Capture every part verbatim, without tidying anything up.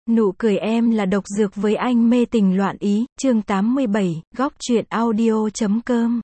Nụ cười em là độc dược với anh mê tình loạn ý, chương tám mươi bảy, góc truyện audio chấm com.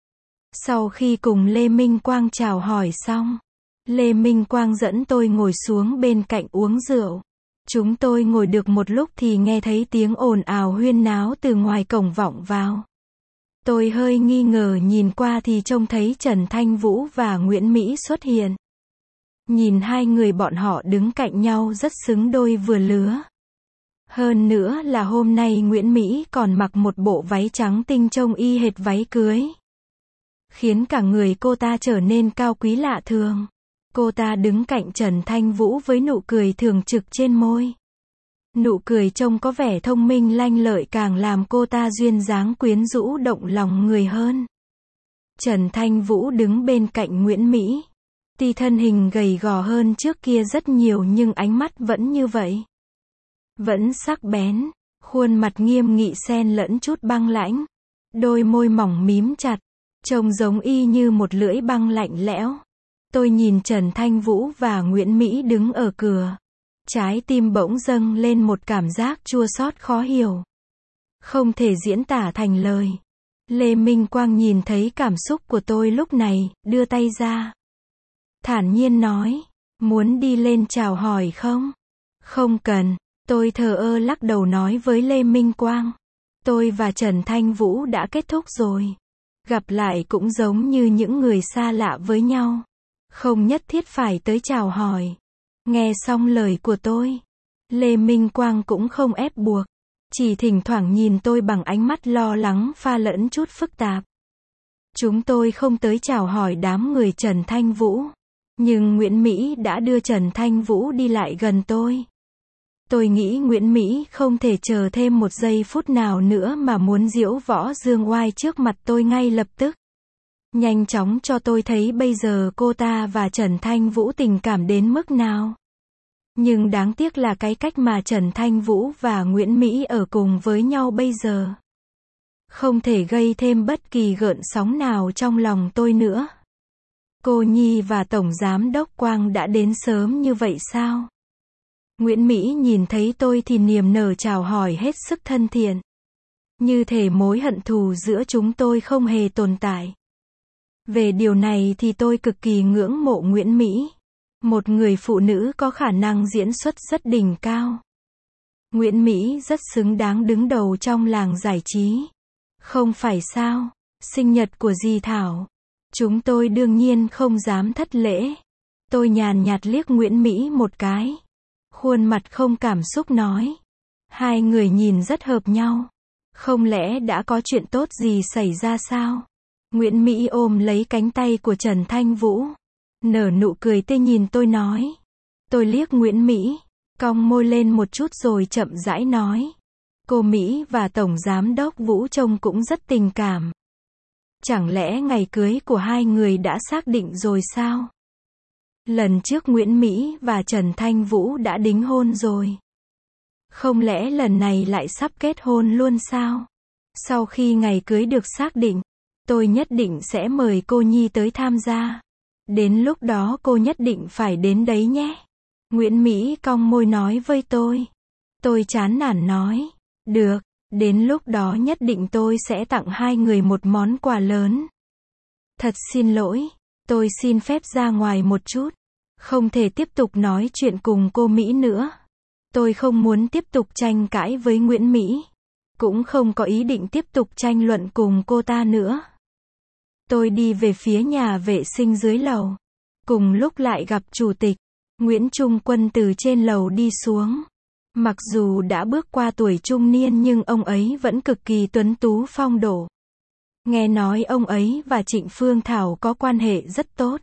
Sau khi cùng Lê Minh Quang chào hỏi xong, Lê Minh Quang dẫn tôi ngồi xuống bên cạnh uống rượu. Chúng tôi ngồi được một lúc thì nghe thấy tiếng ồn ào huyên náo từ ngoài cổng vọng vào. Tôi hơi nghi ngờ nhìn qua thì trông thấy Trần Thanh Vũ và Nguyễn Mỹ xuất hiện. Nhìn hai người bọn họ đứng cạnh nhau rất xứng đôi vừa lứa. Hơn nữa là hôm nay Nguyễn Mỹ còn mặc một bộ váy trắng tinh trông y hệt váy cưới, khiến cả người cô ta trở nên cao quý lạ thường. Cô ta đứng cạnh Trần Thanh Vũ với nụ cười thường trực trên môi. Nụ cười trông có vẻ thông minh lanh lợi càng làm cô ta duyên dáng quyến rũ động lòng người hơn. Trần Thanh Vũ đứng bên cạnh Nguyễn Mỹ. Tuy thân hình gầy gò hơn trước kia rất nhiều nhưng ánh mắt vẫn như vậy. Vẫn sắc bén, khuôn mặt nghiêm nghị xen lẫn chút băng lãnh. Đôi môi mỏng mím chặt, trông giống y như một lưỡi băng lạnh lẽo. Tôi nhìn Trần Thanh Vũ và Nguyễn Mỹ đứng ở cửa. Trái tim bỗng dâng lên một cảm giác chua xót khó hiểu. Không thể diễn tả thành lời. Lê Minh Quang nhìn thấy cảm xúc của tôi lúc này, đưa tay ra. Thản nhiên nói, muốn đi lên chào hỏi không? Không cần, tôi thờ ơ lắc đầu nói với Lê Minh Quang. Tôi và Trần Thanh Vũ đã kết thúc rồi. Gặp lại cũng giống như những người xa lạ với nhau. Không nhất thiết phải tới chào hỏi. Nghe xong lời của tôi, Lê Minh Quang cũng không ép buộc. Chỉ thỉnh thoảng nhìn tôi bằng ánh mắt lo lắng pha lẫn chút phức tạp. Chúng tôi không tới chào hỏi đám người Trần Thanh Vũ. Nhưng Nguyễn Mỹ đã đưa Trần Thanh Vũ đi lại gần tôi. Tôi nghĩ Nguyễn Mỹ không thể chờ thêm một giây phút nào nữa mà muốn diễu võ dương oai trước mặt tôi ngay lập tức. Nhanh chóng cho tôi thấy bây giờ cô ta và Trần Thanh Vũ tình cảm đến mức nào. Nhưng đáng tiếc là cái cách mà Trần Thanh Vũ và Nguyễn Mỹ ở cùng với nhau bây giờ không thể gây thêm bất kỳ gợn sóng nào trong lòng tôi nữa. Cô Nhi và Tổng Giám Đốc Quang đã đến sớm như vậy sao? Nguyễn Mỹ nhìn thấy tôi thì niềm nở chào hỏi hết sức thân thiện. Như thể mối hận thù giữa chúng tôi không hề tồn tại. Về điều này thì tôi cực kỳ ngưỡng mộ Nguyễn Mỹ. Một người phụ nữ có khả năng diễn xuất rất đỉnh cao. Nguyễn Mỹ rất xứng đáng đứng đầu trong làng giải trí. Không phải sao? Sinh nhật của dì Thảo. Chúng tôi đương nhiên không dám thất lễ. Tôi nhàn nhạt liếc Nguyễn Mỹ một cái. Khuôn mặt không cảm xúc nói. Hai người nhìn rất hợp nhau. Không lẽ đã có chuyện tốt gì xảy ra sao? Nguyễn Mỹ ôm lấy cánh tay của Trần Thanh Vũ. Nở nụ cười tươi nhìn tôi nói. Tôi liếc Nguyễn Mỹ, cong môi lên một chút rồi chậm rãi nói. Cô Mỹ và Tổng Giám Đốc Vũ trông cũng rất tình cảm. Chẳng lẽ ngày cưới của hai người đã xác định rồi sao? Lần trước Nguyễn Mỹ và Trần Thanh Vũ đã đính hôn rồi. Không lẽ lần này lại sắp kết hôn luôn sao? Sau khi ngày cưới được xác định, tôi nhất định sẽ mời cô Nhi tới tham gia. Đến lúc đó cô nhất định phải đến đấy nhé. Nguyễn Mỹ cong môi nói với tôi. Tôi chán nản nói. Được, đến lúc đó nhất định tôi sẽ tặng hai người một món quà lớn. Thật xin lỗi, tôi xin phép ra ngoài một chút. Không thể tiếp tục nói chuyện cùng cô Mỹ nữa. Tôi không muốn tiếp tục tranh cãi với Nguyễn Mỹ. Cũng không có ý định tiếp tục tranh luận cùng cô ta nữa. Tôi đi về phía nhà vệ sinh dưới lầu. Cùng lúc lại gặp chủ tịch Nguyễn Trung Quân từ trên lầu đi xuống. Mặc dù đã bước qua tuổi trung niên nhưng ông ấy vẫn cực kỳ tuấn tú phong độ. Nghe nói ông ấy và Trịnh Phương Thảo có quan hệ rất tốt.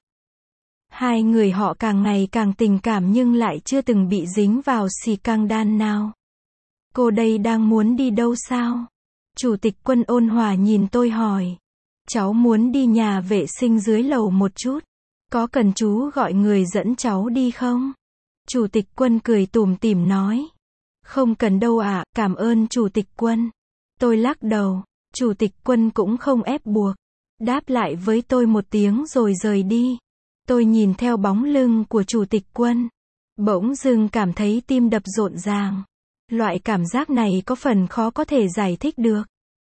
Hai người họ càng ngày càng tình cảm nhưng lại chưa từng bị dính vào scandal nào. Cô đây đang muốn đi đâu sao? Chủ tịch Quân ôn hòa nhìn tôi hỏi. Cháu muốn đi nhà vệ sinh dưới lầu một chút. Có cần chú gọi người dẫn cháu đi không? Chủ tịch Quân cười tủm tỉm nói. Không cần đâu ạ, cảm ơn Chủ tịch Quân. Tôi lắc đầu. Chủ tịch Quân cũng không ép buộc. Đáp lại với tôi một tiếng rồi rời đi. Tôi nhìn theo bóng lưng của Chủ tịch Quân. Bỗng dưng cảm thấy tim đập rộn ràng. Loại cảm giác này có phần khó có thể giải thích được.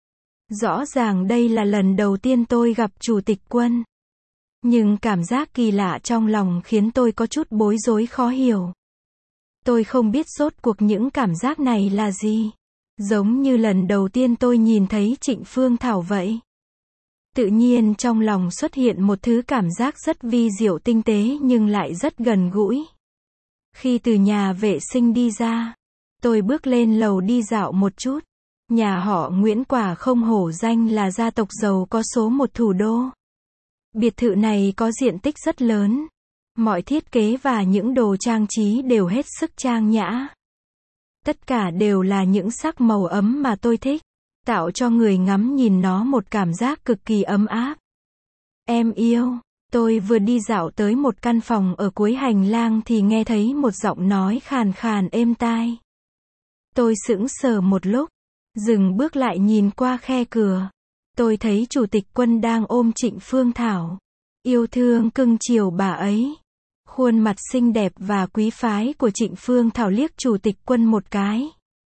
Rõ ràng đây là lần đầu tiên tôi gặp Chủ tịch Quân. Nhưng cảm giác kỳ lạ trong lòng khiến tôi có chút bối rối khó hiểu. Tôi không biết rốt cuộc những cảm giác này là gì. Giống như lần đầu tiên tôi nhìn thấy Trịnh Phương Thảo vậy. Tự nhiên trong lòng xuất hiện một thứ cảm giác rất vi diệu tinh tế nhưng lại rất gần gũi. Khi từ nhà vệ sinh đi ra, tôi bước lên lầu đi dạo một chút. Nhà họ Nguyễn quả không hổ danh là gia tộc giàu có số một thủ đô. Biệt thự này có diện tích rất lớn. Mọi thiết kế và những đồ trang trí đều hết sức trang nhã. Tất cả đều là những sắc màu ấm mà tôi thích, tạo cho người ngắm nhìn nó một cảm giác cực kỳ ấm áp. Em yêu, tôi vừa đi dạo tới một căn phòng ở cuối hành lang thì nghe thấy một giọng nói khàn khàn êm tai. Tôi sững sờ một lúc, dừng bước lại nhìn qua khe cửa. Tôi thấy Chủ tịch Quân đang ôm Trịnh Phương Thảo, yêu thương cưng chiều bà ấy. Khuôn mặt xinh đẹp và quý phái của Trịnh Phương Thảo liếc Chủ tịch Quân một cái.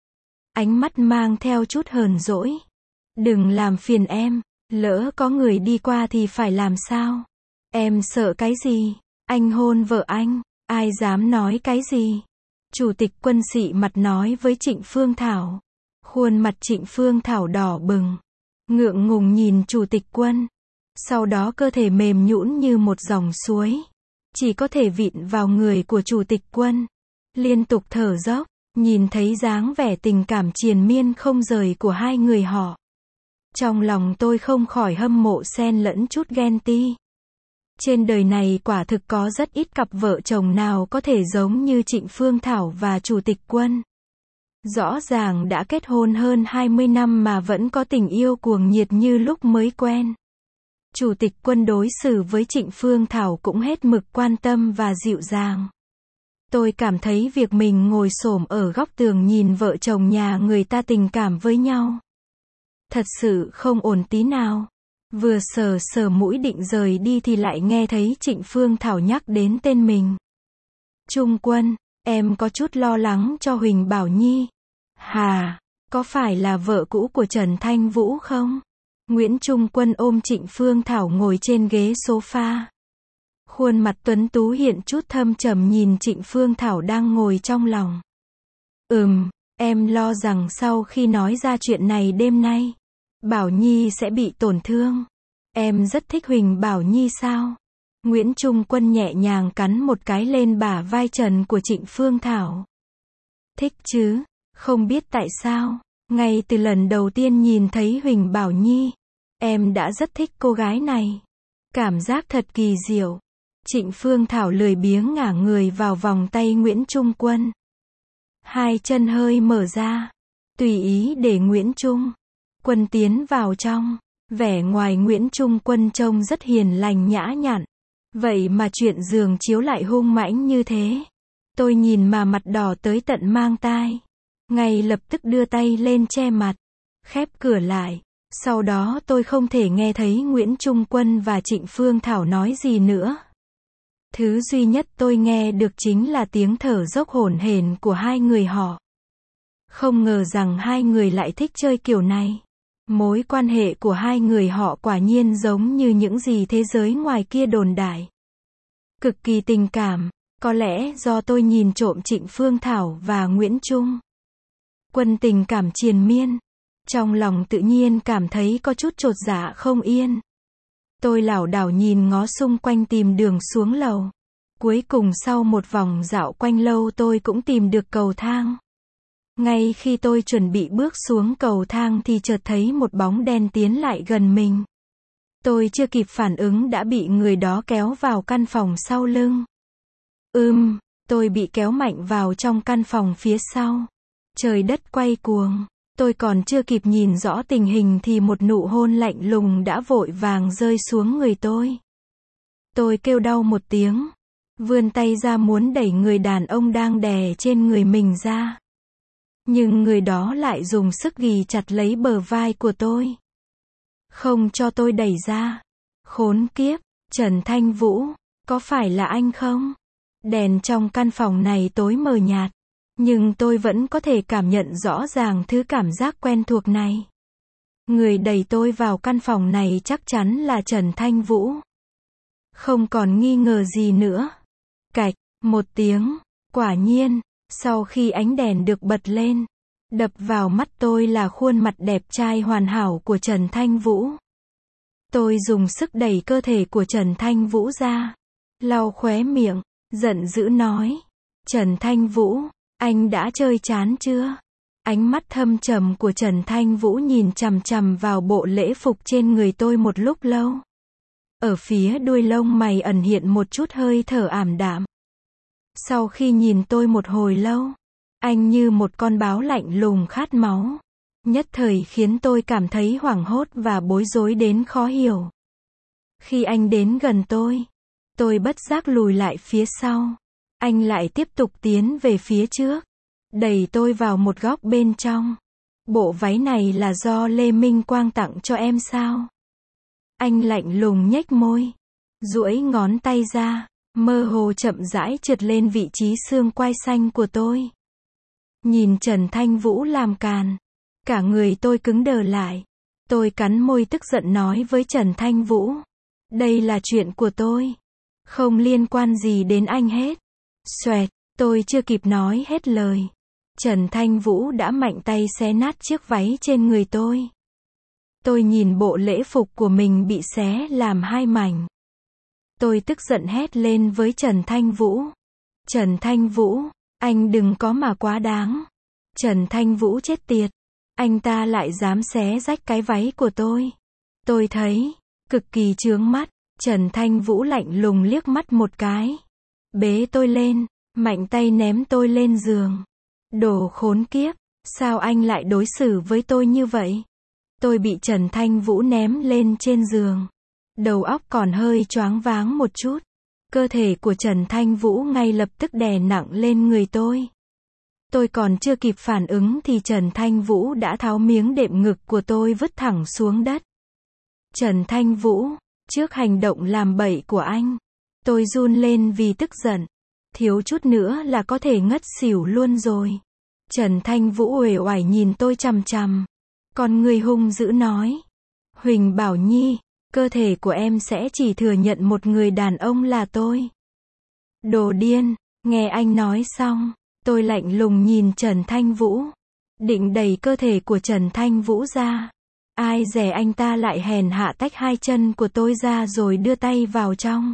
Ánh mắt mang theo chút hờn dỗi. Đừng làm phiền em, lỡ có người đi qua thì phải làm sao? Em sợ cái gì? Anh hôn vợ anh, ai dám nói cái gì? Chủ tịch Quân xị mặt nói với Trịnh Phương Thảo. Khuôn mặt Trịnh Phương Thảo đỏ bừng, ngượng ngùng nhìn Chủ tịch Quân. Sau đó cơ thể mềm nhũn như một dòng suối, chỉ có thể vịn vào người của Chủ tịch Quân, liên tục thở dốc. Nhìn thấy dáng vẻ tình cảm triền miên không rời của hai người họ, trong lòng tôi không khỏi hâm mộ xen lẫn chút ghen tị. Trên đời này quả thực có rất ít cặp vợ chồng nào có thể giống như Trịnh Phương Thảo và Chủ tịch Quân. Rõ ràng đã kết hôn hơn hai mươi năm mà vẫn có tình yêu cuồng nhiệt như lúc mới quen. Chủ tịch Quân đối xử với Trịnh Phương Thảo cũng hết mực quan tâm và dịu dàng. Tôi cảm thấy việc mình ngồi xổm ở góc tường nhìn vợ chồng nhà người ta tình cảm với nhau, thật sự không ổn tí nào. Vừa sờ sờ mũi định rời đi thì lại nghe thấy Trịnh Phương Thảo nhắc đến tên mình. Trung Quân, em có chút lo lắng cho Huỳnh Bảo Nhi. Hà, có phải là vợ cũ của Trần Thanh Vũ không? Nguyễn Trung Quân ôm Trịnh Phương Thảo ngồi trên ghế sofa. Khuôn mặt tuấn tú hiện chút thâm trầm nhìn Trịnh Phương Thảo đang ngồi trong lòng. Ừm, em lo rằng sau khi nói ra chuyện này đêm nay, Bảo Nhi sẽ bị tổn thương. Em rất thích Huỳnh Bảo Nhi sao? Nguyễn Trung Quân nhẹ nhàng cắn một cái lên bả vai trần của Trịnh Phương Thảo. Thích chứ, không biết tại sao, ngay từ lần đầu tiên nhìn thấy Huỳnh Bảo Nhi, em đã rất thích cô gái này. Cảm giác thật kỳ diệu. Trịnh Phương Thảo lười biếng ngả người vào vòng tay Nguyễn Trung Quân. Hai chân hơi mở ra, tùy ý để Nguyễn Trung Quân tiến vào trong. Vẻ ngoài Nguyễn Trung Quân trông rất hiền lành nhã nhặn. Vậy mà chuyện giường chiếu lại hung mãnh như thế. Tôi nhìn mà mặt đỏ tới tận mang tai. Ngay lập tức đưa tay lên che mặt, khép cửa lại. Sau đó tôi không thể nghe thấy Nguyễn Trung Quân và Trịnh Phương Thảo nói gì nữa. Thứ duy nhất tôi nghe được chính là tiếng thở dốc hổn hển của hai người họ. Không ngờ rằng hai người lại thích chơi kiểu này. Mối quan hệ của hai người họ quả nhiên giống như những gì thế giới ngoài kia đồn đại. Cực kỳ tình cảm, có lẽ do tôi nhìn trộm Trịnh Phương Thảo và Nguyễn Trung Quân tình cảm triền miên. Trong lòng tự nhiên cảm thấy có chút chột dạ không yên. Tôi lảo đảo nhìn ngó xung quanh tìm đường xuống lầu. Cuối cùng sau một vòng dạo quanh lâu tôi cũng tìm được cầu thang. Ngay khi tôi chuẩn bị bước xuống cầu thang thì chợt thấy một bóng đen tiến lại gần mình. Tôi chưa kịp phản ứng đã bị người đó kéo vào căn phòng sau lưng. Ừm, tôi bị kéo mạnh vào trong căn phòng phía sau. Trời đất quay cuồng. Tôi còn chưa kịp nhìn rõ tình hình thì một nụ hôn lạnh lùng đã vội vàng rơi xuống người tôi. Tôi kêu đau một tiếng, vươn tay ra muốn đẩy người đàn ông đang đè trên người mình ra. Nhưng người đó lại dùng sức ghì chặt lấy bờ vai của tôi, không cho tôi đẩy ra. Khốn kiếp, Trần Thanh Vũ, có phải là anh không? Đèn trong căn phòng này tối mờ nhạt, Nhưng tôi vẫn có thể cảm nhận rõ ràng thứ cảm giác quen thuộc này. Người đẩy tôi vào căn phòng này chắc chắn là Trần Thanh Vũ. Không còn nghi ngờ gì nữa. Cạch, một tiếng, quả nhiên, sau khi ánh đèn được bật lên, đập vào mắt tôi là khuôn mặt đẹp trai hoàn hảo của Trần Thanh Vũ. Tôi dùng sức đẩy cơ thể của Trần Thanh Vũ ra, lau khóe miệng, giận dữ nói. Trần Thanh Vũ, anh đã chơi chán chưa? Ánh mắt thâm trầm của Trần Thanh Vũ nhìn chằm chằm vào bộ lễ phục trên người tôi một lúc lâu. Ở phía đuôi lông mày ẩn hiện một chút hơi thở ảm đạm. Sau khi nhìn tôi một hồi lâu, anh như một con báo lạnh lùng khát máu. Nhất thời khiến tôi cảm thấy hoảng hốt và bối rối đến khó hiểu. Khi anh đến gần tôi, tôi bất giác lùi lại phía sau. Anh lại tiếp tục tiến về phía trước, đẩy tôi vào một góc bên trong. Bộ váy này là do Lê Minh Quang tặng cho em sao? Anh lạnh lùng nhếch môi, duỗi ngón tay ra, mơ hồ chậm rãi trượt lên vị trí xương quai xanh của tôi. Nhìn Trần Thanh Vũ làm càn, cả người tôi cứng đờ lại. Tôi cắn môi tức giận nói với Trần Thanh Vũ. Đây là chuyện của tôi, không liên quan gì đến anh hết. Xoẹt, tôi chưa kịp nói hết lời. Trần Thanh Vũ đã mạnh tay xé nát chiếc váy trên người tôi. Tôi nhìn bộ lễ phục của mình bị xé làm hai mảnh. Tôi tức giận hét lên với Trần Thanh Vũ. Trần Thanh Vũ, anh đừng có mà quá đáng. Trần Thanh Vũ chết tiệt. Anh ta lại dám xé rách cái váy của tôi. Tôi thấy, cực kỳ chướng mắt. Trần Thanh Vũ lạnh lùng liếc mắt một cái. Bế tôi lên, mạnh tay ném tôi lên giường. Đồ khốn kiếp, sao anh lại đối xử với tôi như vậy? Tôi bị Trần Thanh Vũ ném lên trên giường. Đầu óc còn hơi choáng váng một chút. Cơ thể của Trần Thanh Vũ ngay lập tức đè nặng lên người tôi. Tôi còn chưa kịp phản ứng thì Trần Thanh Vũ đã tháo miếng đệm ngực của tôi vứt thẳng xuống đất. Trần Thanh Vũ, trước hành động làm bậy của anh, tôi run lên vì tức giận. Thiếu chút nữa là có thể ngất xỉu luôn rồi. Trần Thanh Vũ uể oải nhìn tôi chằm chằm. Con người hung dữ nói. Huỳnh Bảo Nhi, cơ thể của em sẽ chỉ thừa nhận một người đàn ông là tôi. Đồ điên, nghe anh nói xong, tôi lạnh lùng nhìn Trần Thanh Vũ. Định đẩy cơ thể của Trần Thanh Vũ ra. Ai dè anh ta lại hèn hạ tách hai chân của tôi ra rồi đưa tay vào trong.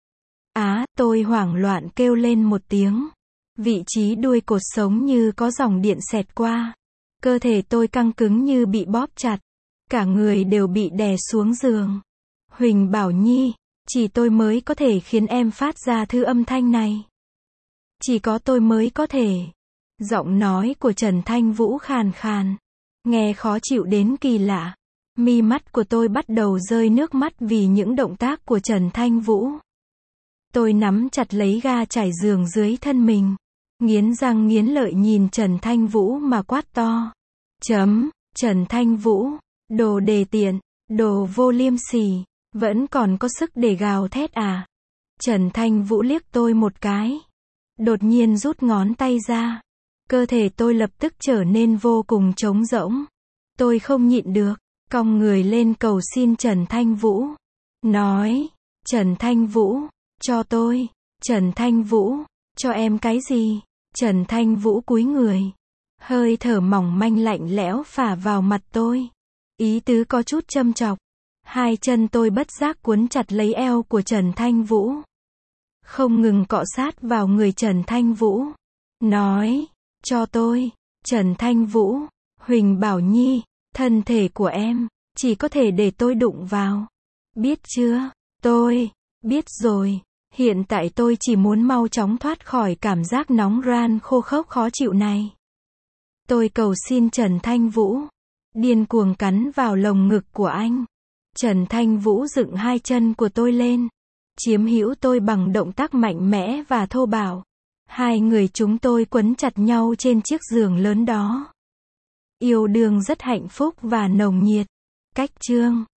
Á, tôi hoảng loạn kêu lên một tiếng. Vị trí đuôi cột sống như có dòng điện xẹt qua. Cơ thể tôi căng cứng như bị bóp chặt. Cả người đều bị đè xuống giường. Huỳnh Bảo Nhi, chỉ tôi mới có thể khiến em phát ra thứ âm thanh này. Chỉ có tôi mới có thể. Giọng nói của Trần Thanh Vũ khàn khàn. Nghe khó chịu đến kỳ lạ. Mi mắt của tôi bắt đầu rơi nước mắt vì những động tác của Trần Thanh Vũ. Tôi nắm chặt lấy ga trải giường dưới thân mình. Nghiến răng nghiến lợi nhìn Trần Thanh Vũ mà quát to. Chấm, Trần Thanh Vũ, đồ đề tiện, đồ vô liêm sỉ, vẫn còn có sức để gào thét à? Trần Thanh Vũ liếc tôi một cái. Đột nhiên rút ngón tay ra. Cơ thể tôi lập tức trở nên vô cùng trống rỗng. Tôi không nhịn được, cong người lên cầu xin Trần Thanh Vũ. Nói, Trần Thanh Vũ, cho tôi. Trần Thanh Vũ, cho em cái gì? Trần Thanh Vũ cúi người. Hơi thở mỏng manh lạnh lẽo phả vào mặt tôi. Ý tứ có chút châm chọc. Hai chân tôi bất giác cuốn chặt lấy eo của Trần Thanh Vũ. Không ngừng cọ sát vào người Trần Thanh Vũ. Nói, cho tôi. Trần Thanh Vũ, Huỳnh Bảo Nhi, thân thể của em, chỉ có thể để tôi đụng vào. Biết chưa? Tôi, biết rồi. Hiện tại tôi chỉ muốn mau chóng thoát khỏi cảm giác nóng ran khô khốc khó chịu này. Tôi cầu xin Trần Thanh Vũ. Điên cuồng cắn vào lồng ngực của anh. Trần Thanh Vũ dựng hai chân của tôi lên. Chiếm hữu tôi bằng động tác mạnh mẽ và thô bạo. Hai người chúng tôi quấn chặt nhau trên chiếc giường lớn đó. Yêu đương rất hạnh phúc và nồng nhiệt. Cách chương